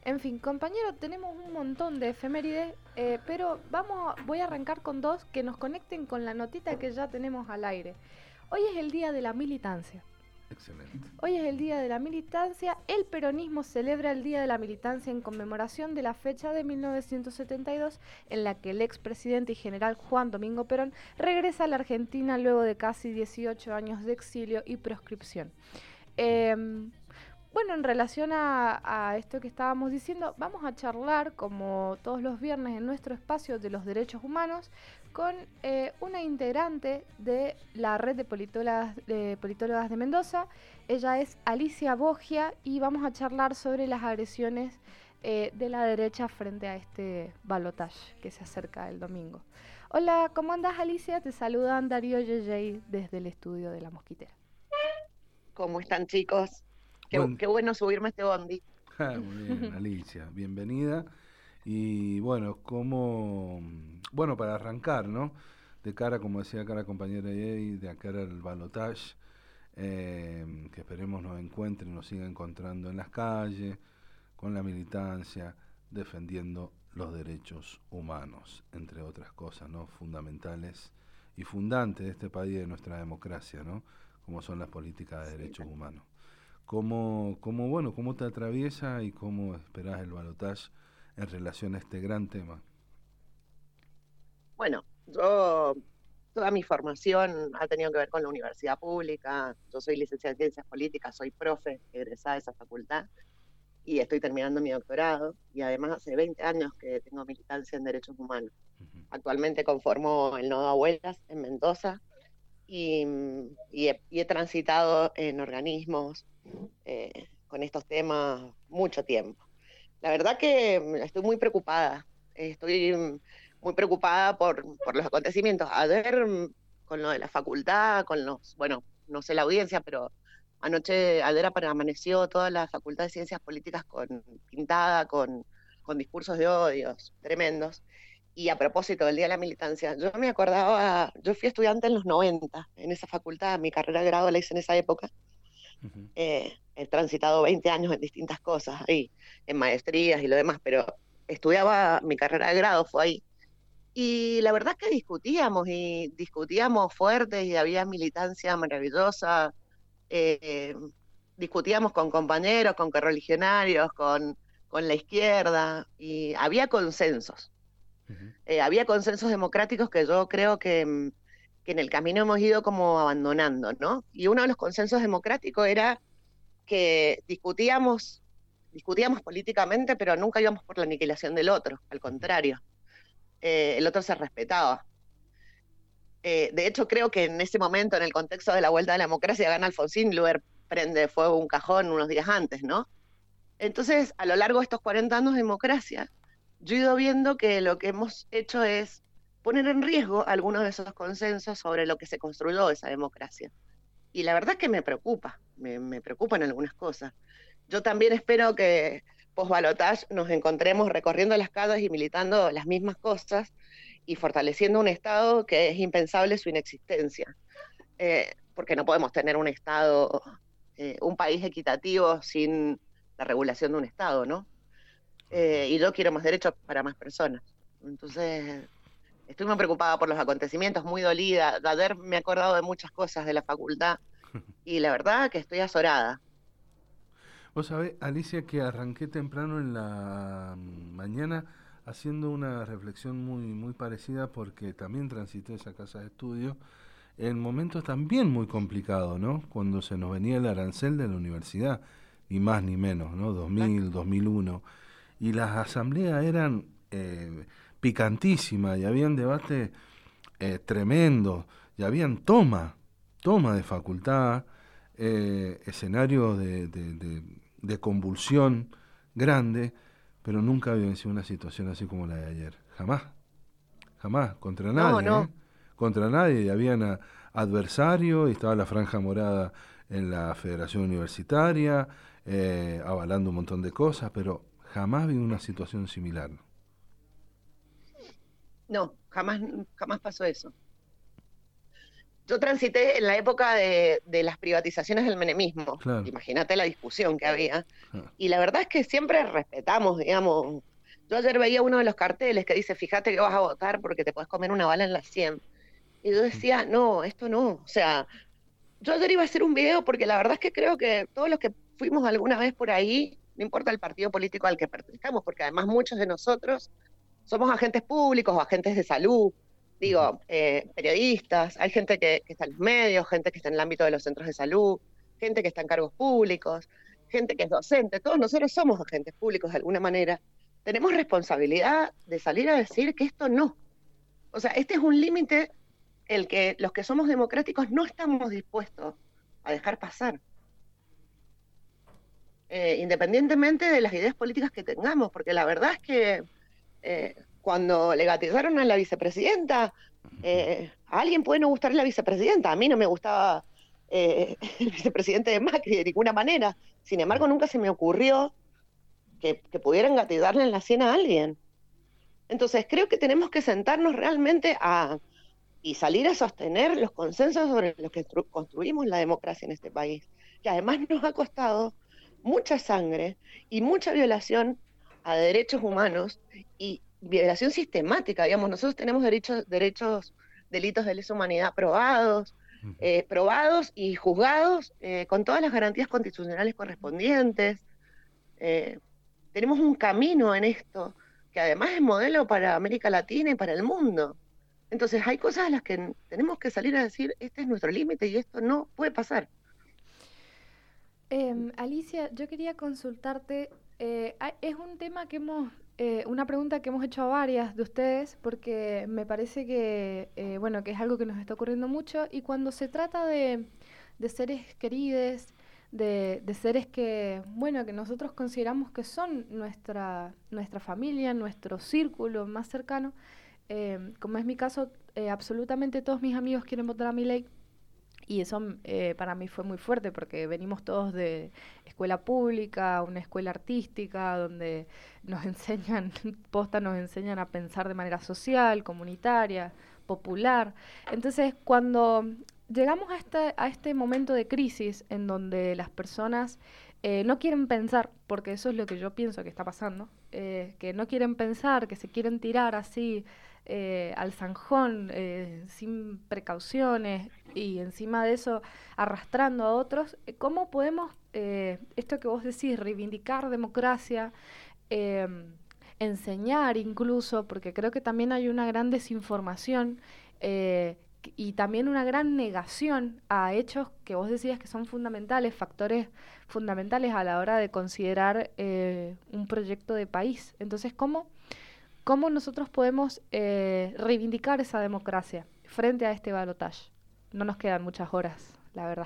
En fin, compañero, tenemos un montón de efemérides, pero voy a arrancar con dos que nos conecten con la notita que ya tenemos al aire. Hoy es el Día de la Militancia. Excelente. Hoy es el Día de la Militancia. El peronismo celebra el Día de la Militancia en conmemoración de la fecha de 1972 en la que el expresidente y general Juan Domingo Perón regresa a la Argentina luego de casi 18 años de exilio y proscripción. Bueno, en relación a esto que estábamos diciendo, vamos a charlar, como todos los viernes en nuestro espacio de los derechos humanos, con una integrante de la red de politólogas de Mendoza. Ella es Alicia Bogia y vamos a charlar sobre las agresiones de la derecha frente a este balotaje que se acerca el domingo. Hola, ¿cómo andas, Alicia? Te saludan Darío Yeyey desde el estudio de La Mosquitera. ¿Cómo están, chicos? Bueno, Qué bueno subirme a este bondi. muy bien, Alicia, bienvenida. Y bueno, para arrancar, ¿no? De cara, como decía acá la compañera Yey, de cara al balotaje, que esperemos nos encuentre y nos siga encontrando en las calles, con la militancia, defendiendo los derechos humanos, entre otras cosas, ¿no? Fundamentales y fundantes de este país y de nuestra democracia, ¿no? Como son las políticas de derechos humanos. ¿Cómo te atraviesa y cómo esperás el balotaje en relación a este gran tema? Bueno, toda mi formación ha tenido que ver con la universidad pública. Yo soy licenciada en Ciencias Políticas, soy profe egresada de esa facultad y estoy terminando mi doctorado. Y además hace 20 años que tengo militancia en derechos humanos. Uh-huh. Actualmente conformo el Nodo Abuelas en Mendoza y he transitado en organismos con estos temas mucho tiempo. La verdad que estoy muy preocupada. Estoy muy preocupada por los acontecimientos. Ayer, con lo de la facultad, bueno, no sé la audiencia, pero ayer amaneció toda la Facultad de Ciencias Políticas pintada con discursos de odios tremendos. Y a propósito del Día de la Militancia, yo fui estudiante en los 90 en esa facultad, mi carrera de grado la hice en esa época. Uh-huh. He transitado 20 años en distintas cosas ahí, en maestrías y lo demás, pero mi carrera de grado fue ahí. Y la verdad es que discutíamos fuerte y había militancia maravillosa, eh, discutíamos con compañeros, con correligionarios, con la izquierda, y había consensos. Uh-huh. Había consensos democráticos que yo creo que en el camino hemos ido como abandonando, ¿no? Y uno de los consensos democráticos era que discutíamos políticamente, pero nunca íbamos por la aniquilación del otro, al contrario, el otro se respetaba. De hecho, creo que en ese momento, en el contexto de la vuelta de la democracia, gana Alfonsín, Luer prende fuego un cajón unos días antes, ¿no? Entonces, a lo largo de estos 40 años de democracia, yo he ido viendo que lo que hemos hecho es poner en riesgo algunos de esos consensos sobre lo que se construyó esa democracia. Y la verdad es que me preocupan algunas cosas. Yo también espero que post-balotage nos encontremos recorriendo las calles y militando las mismas cosas y fortaleciendo un Estado que es impensable su inexistencia. Porque no podemos tener un Estado, un país equitativo sin la regulación de un Estado, ¿no? Y yo quiero más derechos para más personas. Entonces, estoy muy preocupada por los acontecimientos, muy dolida. Ayer me he acordado de muchas cosas de la facultad y la verdad que estoy azorada. Vos sabés, Alicia, que arranqué temprano en la mañana haciendo una reflexión muy parecida porque también transité esa casa de estudio en momentos también muy complicados, ¿no? Cuando se nos venía el arancel de la universidad, ni más ni menos, ¿no? 2000, 2001. Y las asambleas eran picantísimas y habían debates tremendos y habían toma de facultad, escenarios de convulsión grande, pero nunca había sido una situación así como la de ayer. Jamás, contra No, nadie, no. Contra nadie, y habían adversarios, y estaba la Franja Morada en la Federación Universitaria, avalando un montón de cosas, pero jamás vi una situación similar. No, jamás pasó eso. Yo transité en la época de las privatizaciones del menemismo. Claro. Imagínate la discusión que había. Ah, Y la verdad es que siempre respetamos, digamos. Yo ayer veía uno de los carteles que dice, fíjate que vas a votar porque te puedes comer una bala en la 100. Y yo decía, no, esto no. O sea, yo ayer iba a hacer un video porque la verdad es que creo que todos los que fuimos alguna vez por ahí, no importa el partido político al que pertenezcamos, porque además muchos de nosotros somos agentes públicos o agentes de salud, digo, periodistas, hay gente que está en los medios, gente que está en el ámbito de los centros de salud, gente que está en cargos públicos, gente que es docente, todos nosotros somos agentes públicos de alguna manera. Tenemos responsabilidad de salir a decir que esto no. O sea, este es un límite el que los que somos democráticos no estamos dispuestos a dejar pasar. Independientemente de las ideas políticas que tengamos, porque la verdad es que cuando le gatillaron a la vicepresidenta, a alguien puede no gustarle la vicepresidenta, a mí no me gustaba el vicepresidente de Macri de ninguna manera, sin embargo nunca se me ocurrió que pudieran gatillarle en la sien a alguien. Entonces creo que tenemos que sentarnos realmente y salir a sostener los consensos sobre los que construimos la democracia en este país, que además nos ha costado mucha sangre y mucha violación a derechos humanos y violación sistemática, digamos, nosotros tenemos delitos de lesa humanidad probados y juzgados con todas las garantías constitucionales correspondientes. Tenemos un camino en esto que además es modelo para América Latina y para el mundo. Entonces hay cosas a las que tenemos que salir a decir, este es nuestro límite y esto no puede pasar. Alicia, yo quería consultarte, es un tema que una pregunta que hemos hecho a varias de ustedes, porque me parece que, que es algo que nos está ocurriendo mucho, y cuando se trata de seres queridos, de seres que nosotros consideramos que son nuestra familia, nuestro círculo más cercano, como es mi caso, absolutamente todos mis amigos quieren votar a Milei. Y eso para mí fue muy fuerte porque venimos todos de escuela pública, una escuela artística, donde nos enseñan a pensar de manera social, comunitaria, popular. Entonces, cuando llegamos a este momento de crisis en donde las personas no quieren pensar, porque eso es lo que yo pienso que está pasando, que no quieren pensar, que se quieren tirar así al zanjón, sin precauciones, y encima de eso arrastrando a otros, ¿cómo podemos, esto que vos decís, reivindicar democracia, enseñar incluso, porque creo que también hay una gran desinformación y también una gran negación a hechos que vos decías que son fundamentales, factores fundamentales a la hora de considerar un proyecto de país? Entonces, ¿cómo nosotros podemos reivindicar esa democracia frente a este balotaje? No nos quedan muchas horas, la verdad.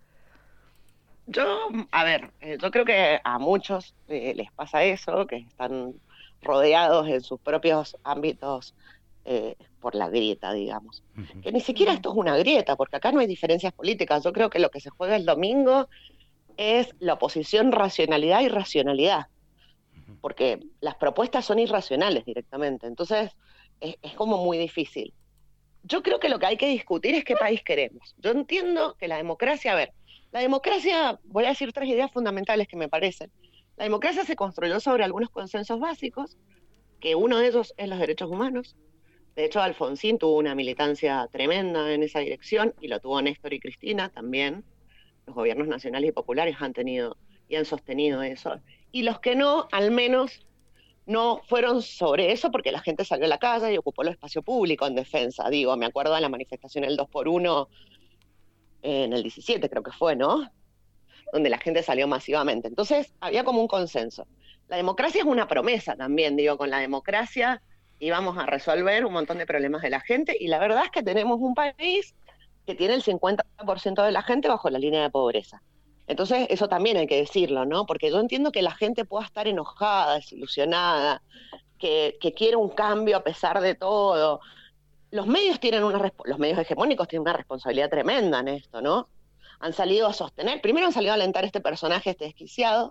Yo creo que a muchos les pasa eso, que están rodeados en sus propios ámbitos por la grieta, digamos. Uh-huh. Que ni siquiera esto es una grieta, porque acá no hay diferencias políticas. Yo creo que lo que se juega el domingo es la oposición racionalidad y racionalidad, porque las propuestas son irracionales directamente. Entonces, es como muy difícil. Yo creo que lo que hay que discutir es qué país queremos. Yo entiendo que la democracia, voy a decir 3 ideas fundamentales que me parecen. La democracia se construyó sobre algunos consensos básicos, que uno de ellos es los derechos humanos. De hecho, Alfonsín tuvo una militancia tremenda en esa dirección, y lo tuvo Néstor y Cristina también. Los gobiernos nacionales y populares han tenido y han sostenido eso. Y los que no, al menos, no fueron sobre eso porque la gente salió a la calle y ocupó el espacio público en defensa. Digo, me acuerdo de la manifestación el 2x1 en el 17, creo que fue, ¿no? Donde la gente salió masivamente. Entonces, había como un consenso. La democracia es una promesa también, digo, con la democracia íbamos a resolver un montón de problemas de la gente, y la verdad es que tenemos un país que tiene el 50% de la gente bajo la línea de pobreza. Entonces, eso también hay que decirlo, ¿no? Porque yo entiendo que la gente pueda estar enojada, desilusionada, que quiere un cambio a pesar de todo. Los medios hegemónicos tienen una responsabilidad tremenda en esto, ¿no? Han salido a sostener, primero han salido a alentar este personaje, este desquiciado,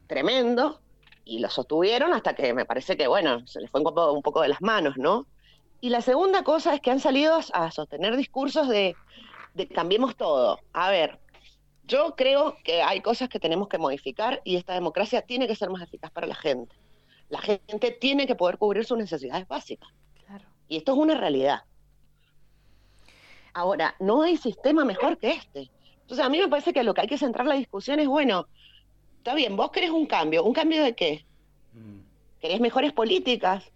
tremendo, y lo sostuvieron hasta que me parece que, se les fue un poco de las manos, ¿no? Y la segunda cosa es que han salido a sostener discursos de cambiemos todo. A ver, yo creo que hay cosas que tenemos que modificar y esta democracia tiene que ser más eficaz para la gente. La gente tiene que poder cubrir sus necesidades básicas. Claro. Y esto es una realidad. Ahora, no hay sistema mejor que este. Entonces, a mí me parece que lo que hay que centrar la discusión es, bueno, está bien, vos querés un cambio de qué? ¿Querés mejores políticas?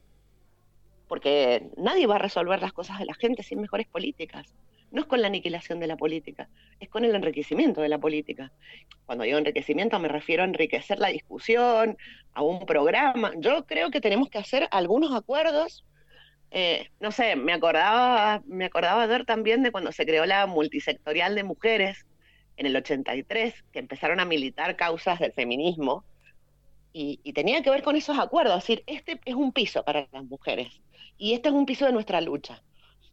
Porque nadie va a resolver las cosas de la gente sin mejores políticas. No es con la aniquilación de la política, es con el enriquecimiento de la política. Cuando digo enriquecimiento me refiero a enriquecer la discusión, a un programa. Yo creo que tenemos que hacer algunos acuerdos. No sé, me acordaba ver también de cuando se creó la multisectorial de mujeres en el 83, que empezaron a militar causas del feminismo, y tenía que ver con esos acuerdos, es decir, este es un piso para las mujeres, y este es un piso de nuestra lucha.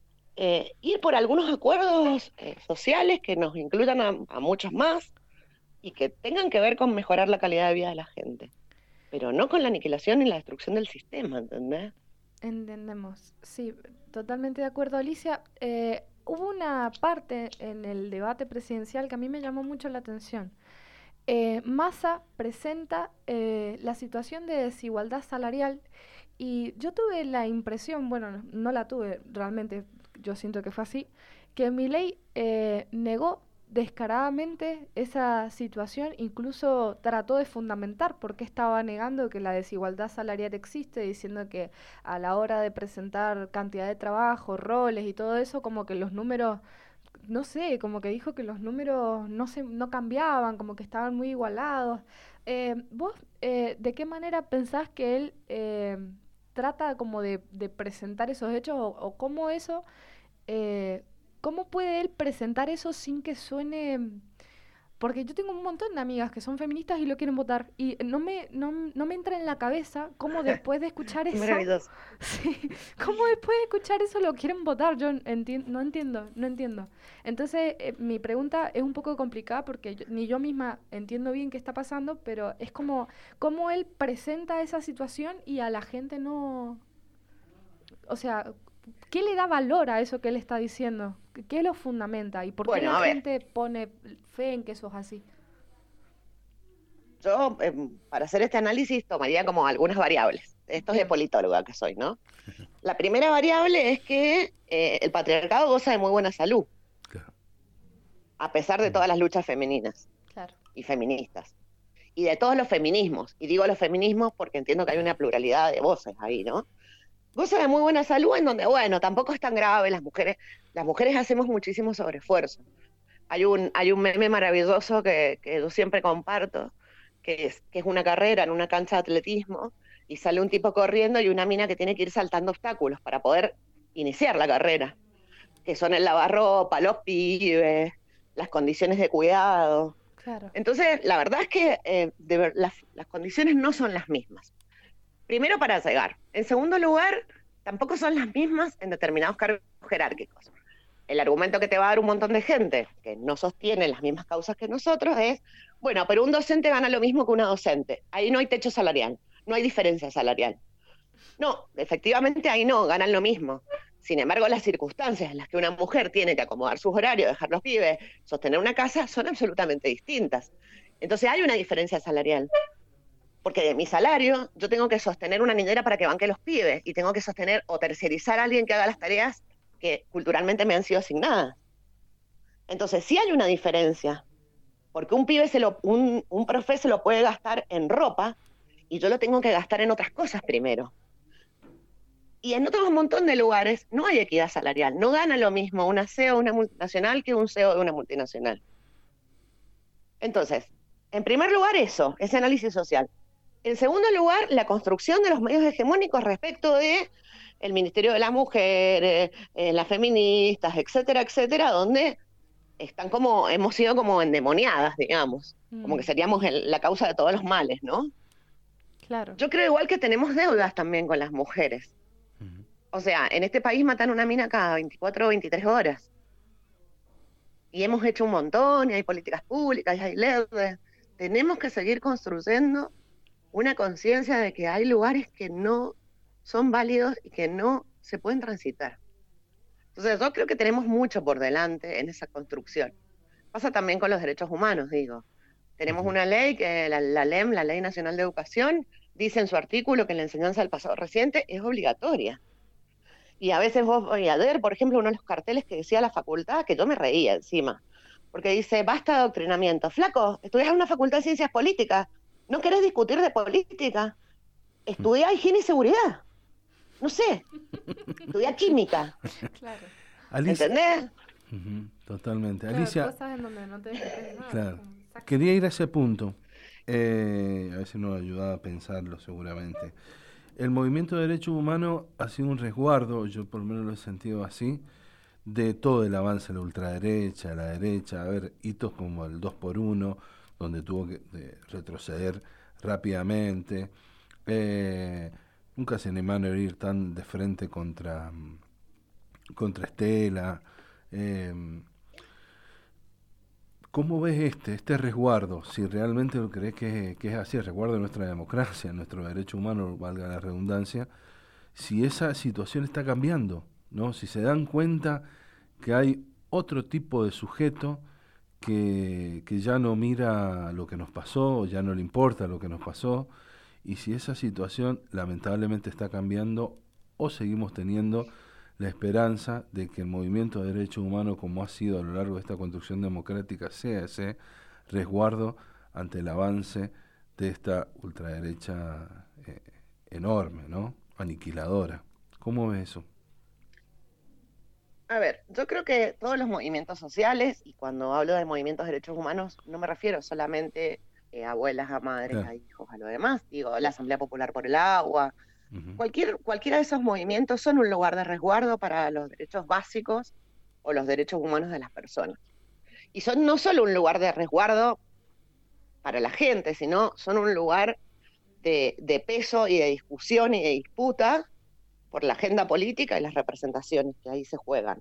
Ir por algunos acuerdos sociales que nos incluyan a muchos más, y que tengan que ver con mejorar la calidad de vida de la gente, pero no con la aniquilación y la destrucción del sistema, ¿entendés? Entendemos, sí, totalmente de acuerdo, Alicia. Hubo una parte en el debate presidencial que a mí me llamó mucho la atención. Massa presenta la situación de desigualdad salarial y yo tuve la impresión, bueno, no la tuve realmente, yo siento que fue así, que Milei negó descaradamente esa situación, incluso trató de fundamentar por qué estaba negando que la desigualdad salarial existe, diciendo que a la hora de presentar cantidad de trabajo, roles y todo eso, como que los números, no sé, como que dijo que los números no cambiaban, como que estaban muy igualados. ¿Vos de qué manera pensás que él trata como de presentar esos hechos o cómo eso... ¿cómo puede él presentar eso sin que suene? Porque yo tengo un montón de amigas que son feministas y lo quieren votar. Y no me entra en la cabeza cómo después de escuchar eso... Maravilloso. Sí, cómo después de escuchar eso lo quieren votar. Yo no entiendo. Entonces, mi pregunta es un poco complicada porque ni yo misma entiendo bien qué está pasando, pero es como cómo él presenta esa situación y a la gente no... O sea, ¿qué le da valor a eso que él está diciendo? ¿Qué lo fundamenta? ¿Y por qué la gente pone fe en que eso es así? Yo, para hacer este análisis, tomaría como algunas variables. Esto es de politóloga que soy, ¿no? La primera variable es que el patriarcado goza de muy buena salud, Claro. a pesar de todas las luchas femeninas y feministas. Y de todos los feminismos. Y digo los feminismos porque entiendo que hay una pluralidad de voces ahí, ¿no? Goza de muy buena salud en donde, bueno, tampoco es tan grave, las mujeres hacemos muchísimo sobreesfuerzo. Hay un meme maravilloso que yo siempre comparto, que es una carrera en una cancha de atletismo, y sale un tipo corriendo y una mina que tiene que ir saltando obstáculos para poder iniciar la carrera, que son el lavarropa, los pibes, las condiciones de cuidado. Claro. Entonces, la verdad es que las condiciones no son las mismas. Primero, para llegar. En segundo lugar, tampoco son las mismas en determinados cargos jerárquicos. El argumento que te va a dar un montón de gente que no sostiene las mismas causas que nosotros es, bueno, pero un docente gana lo mismo que una docente. Ahí no hay techo salarial, no hay diferencia salarial. No, efectivamente ahí no, ganan lo mismo. Sin embargo, las circunstancias en las que una mujer tiene que acomodar sus horarios, dejar los pibes, sostener una casa, son absolutamente distintas. Entonces hay una diferencia salarial. Porque de mi salario yo tengo que sostener una niñera para que banque los pibes y tengo que sostener o tercerizar a alguien que haga las tareas que culturalmente me han sido asignadas. Entonces sí hay una diferencia, porque un profe se lo puede gastar en ropa y yo lo tengo que gastar en otras cosas primero. Y en otros montón de lugares no hay equidad salarial, no gana lo mismo una CEO de una multinacional que un CEO de una multinacional. Entonces, en primer lugar eso, ese análisis social. En segundo lugar, la construcción de los medios hegemónicos respecto de el Ministerio de la Mujer, las feministas, etcétera, donde hemos sido como endemoniadas, digamos, como que seríamos la causa de todos los males, ¿no? Claro. Yo creo igual que tenemos deudas también con las mujeres. O sea, en este país matan una mina cada 24 o 23 horas. Y hemos hecho un montón, y hay políticas públicas, y hay leyes. Tenemos que seguir construyendo una conciencia de que hay lugares que no son válidos y que no se pueden transitar. Entonces yo creo que tenemos mucho por delante en esa construcción. Pasa también con los derechos humanos, digo. Tenemos una ley, que la LEM, la Ley Nacional de Educación, dice en su artículo que la enseñanza del pasado reciente es obligatoria. Y a veces vos, y ayer, por ejemplo, uno de los carteles que decía la facultad, que yo me reía encima, porque dice, basta de adoctrinamiento. Flaco, estudiás en una facultad de ciencias políticas, ¿no querés discutir de política? Estudiá higiene y seguridad. No sé, estudiá química. Claro. Alicia, ¿entendés? totalmente. Claro, Alicia, cosas en donde no te dejes nada. claro, Exacto. quería ir a ese punto. A veces nos ayuda a pensarlo seguramente. El movimiento de derechos humanos ha sido un resguardo, yo por lo menos lo he sentido así, de todo el avance de la ultraderecha, la derecha. A ver, hitos como el 2x1, donde tuvo que retroceder rápidamente. Nunca se animaron a ir tan de frente contra Estela. ¿Cómo ves este resguardo? Si realmente lo crees que es así, el resguardo de nuestra democracia, nuestro derecho humano, valga la redundancia, si esa situación está cambiando, ¿no? Si se dan cuenta que hay otro tipo de sujeto que ya no mira lo que nos pasó, ya no le importa lo que nos pasó, y si esa situación lamentablemente está cambiando o seguimos teniendo la esperanza de que el movimiento de derechos humanos, como ha sido a lo largo de esta construcción democrática, sea ese resguardo ante el avance de esta ultraderecha enorme, ¿no? Aniquiladora. ¿Cómo ves eso? A ver, yo creo que todos los movimientos sociales, y cuando hablo de movimientos de derechos humanos, no me refiero solamente a abuelas, a madres, Claro. a hijos, a lo demás. Digo, la Asamblea Popular por el Agua, Uh-huh. cualquiera de esos movimientos son un lugar de resguardo para los derechos básicos o los derechos humanos de las personas. Y son no solo un lugar de resguardo para la gente, sino son un lugar de peso y de discusión y de disputa por la agenda política y las representaciones que ahí se juegan.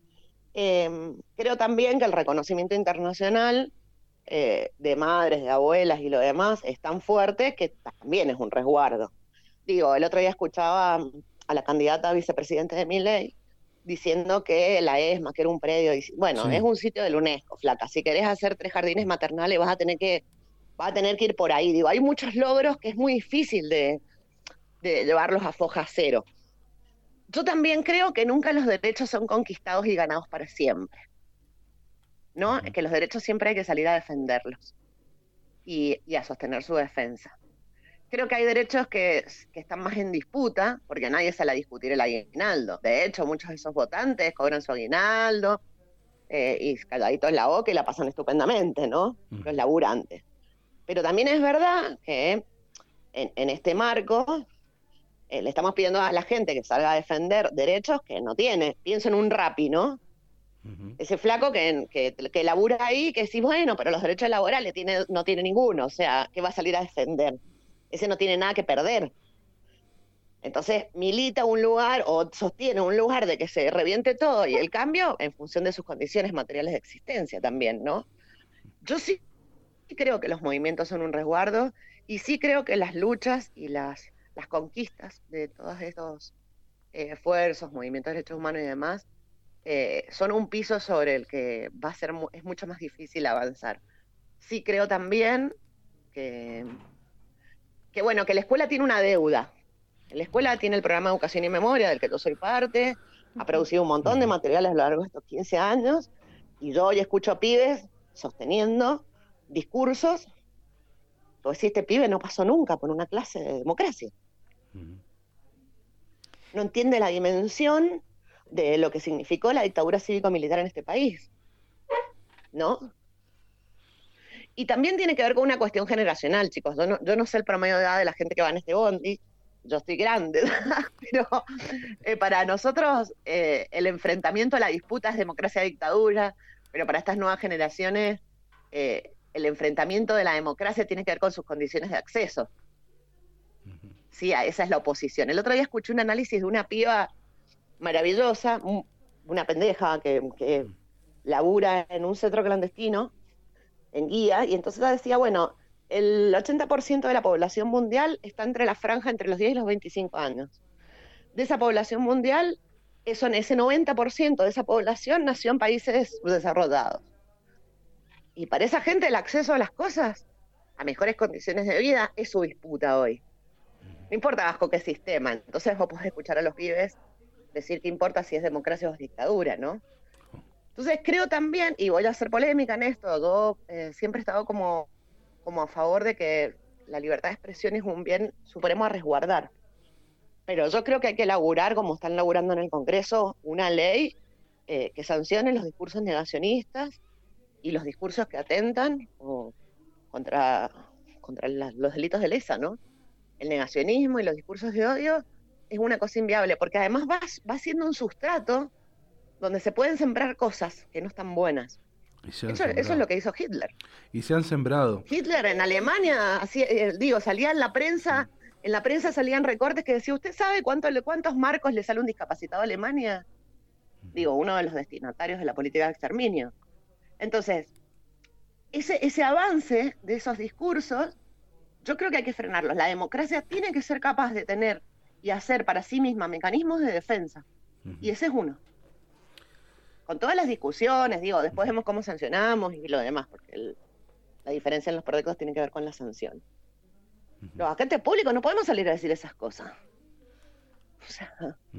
Creo también que el reconocimiento internacional de madres, de abuelas y lo demás es tan fuerte que también es un resguardo. Digo, el otro día escuchaba a la candidata a vicepresidente de Milei diciendo que la ESMA, que era un predio, bueno, Sí. es un sitio del UNESCO, flaca, si querés hacer 3 jardines maternales vas a tener que ir por ahí. Digo, hay muchos logros que es muy difícil de llevarlos a foja cero. Yo también creo que nunca los derechos son conquistados y ganados para siempre, ¿no? Uh-huh. Que los derechos siempre hay que salir a defenderlos y a sostener su defensa. Creo que hay derechos que están más en disputa, porque nadie sale a discutir el aguinaldo. De hecho, muchos de esos votantes cobran su aguinaldo y calladitos en la boca y la pasan estupendamente, ¿no? Uh-huh. Los laburantes. Pero también es verdad que en este marco le estamos pidiendo a la gente que salga a defender derechos que no tiene. Pienso en un Rappi, ¿no? Uh-huh. Ese flaco que labura ahí, que decís, bueno, pero los derechos laborales no tiene ninguno, o sea, ¿qué va a salir a defender? Ese no tiene nada que perder. Entonces milita un lugar o sostiene un lugar de que se reviente todo y el cambio en función de sus condiciones materiales de existencia también, ¿no? Yo sí creo que los movimientos son un resguardo y sí creo que las luchas y las conquistas de todos estos esfuerzos, movimientos de derechos humanos y demás, son un piso sobre el que es mucho más difícil avanzar. Sí creo también que bueno, que la escuela tiene una deuda. La escuela tiene el programa de Educación y Memoria, del que yo soy parte, ha producido un montón de materiales a lo largo de estos 15 años, y yo hoy escucho a pibes sosteniendo discursos, pues si este pibe no pasó nunca por una clase de democracia. Uh-huh. No entiende la dimensión de lo que significó la dictadura cívico-militar en este país, ¿no? Y también tiene que ver con una cuestión generacional, chicos. Yo no sé el promedio de edad de la gente que va en este bondi, yo estoy grande, pero para nosotros el enfrentamiento a la disputa es democracia-dictadura, pero para estas nuevas generaciones el enfrentamiento de la democracia tiene que ver con sus condiciones de acceso. Uh-huh. Sí, esa es la oposición. El otro día escuché un análisis de una piba maravillosa, una pendeja que labura en un centro clandestino, en guía, y entonces ella decía, bueno, el 80% de la población mundial está entre la franja entre los 10 y los 25 años. de esa población mundial, ese 90% de esa población nació en países desarrollados. Y para esa gente el acceso a las cosas, a mejores condiciones de vida, es su disputa hoy. No importa bajo qué sistema. Entonces vos podés escuchar a los pibes decir que importa si es democracia o es dictadura, ¿no? Entonces creo también, y voy a hacer polémica en esto, yo siempre he estado como a favor de que la libertad de expresión es un bien supremo a resguardar. Pero yo creo que hay que elaborar, como están laburando en el Congreso, una ley que sancione los discursos negacionistas y los discursos que atentan contra los delitos de lesa, ¿no? El negacionismo y los discursos de odio es una cosa inviable, porque además va siendo un sustrato donde se pueden sembrar cosas que no están buenas. Eso es lo que hizo Hitler. Y se han sembrado. Hitler en Alemania, salía en la prensa salían recortes que decía, ¿usted sabe cuántos marcos le sale un discapacitado a Alemania? Uno de los destinatarios de la política de exterminio. Entonces, ese avance de esos discursos, yo creo que hay que frenarlos. La democracia tiene que ser capaz de tener y hacer para sí misma mecanismos de defensa. Y ese es uno. Con todas las discusiones, después vemos cómo sancionamos y lo demás, porque la diferencia en los proyectos tiene que ver con la sanción. Los agentes públicos no podemos salir a decir esas cosas. O sea...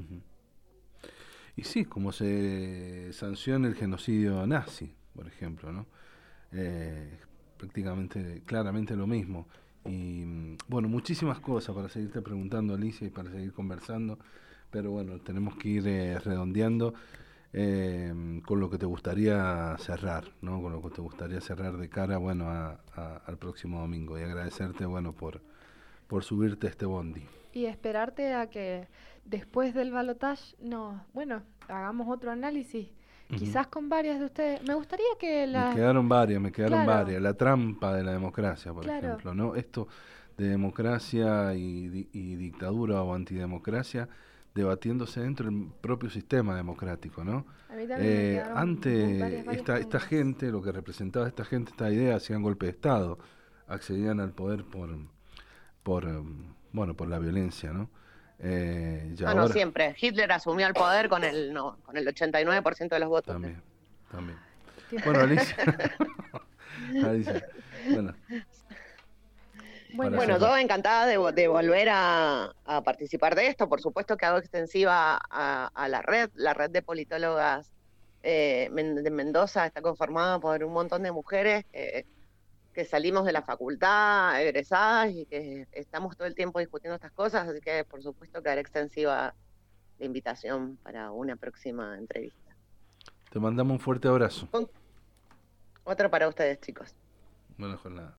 Y sí, como se sanciona el genocidio nazi, por ejemplo, ¿no? Prácticamente, claramente lo mismo. Y bueno, muchísimas cosas para seguirte preguntando, Alicia, y para seguir conversando, pero bueno, tenemos que ir redondeando con lo que te gustaría cerrar, ¿no? Con lo que te gustaría cerrar de cara, bueno, al próximo domingo, y agradecerte, bueno, por subirte a este bondi. Y esperarte a que después del balotaje hagamos otro análisis, quizás con varias de ustedes. Me gustaría que Me quedaron varias. La trampa de la democracia, por ejemplo, ¿no? Esto de democracia y dictadura o antidemocracia debatiéndose dentro del propio sistema democrático, ¿no? A mí también antes esta gente, lo que representaba esta gente, esta idea, hacían golpe de Estado, accedían al poder por la violencia, ¿no? Ahora, no siempre. Hitler asumió el poder con el 89% de los votos. También. Bueno, Alicia. Bueno, yo encantada de volver a participar de esto. Por supuesto que hago extensiva a la red de politólogas de Mendoza está conformada por un montón de mujeres que salimos de la facultad, egresadas, y que estamos todo el tiempo discutiendo estas cosas, así que por supuesto que haré extensiva la invitación para una próxima entrevista. Te mandamos un fuerte abrazo. Otro para ustedes, chicos. Buena jornada.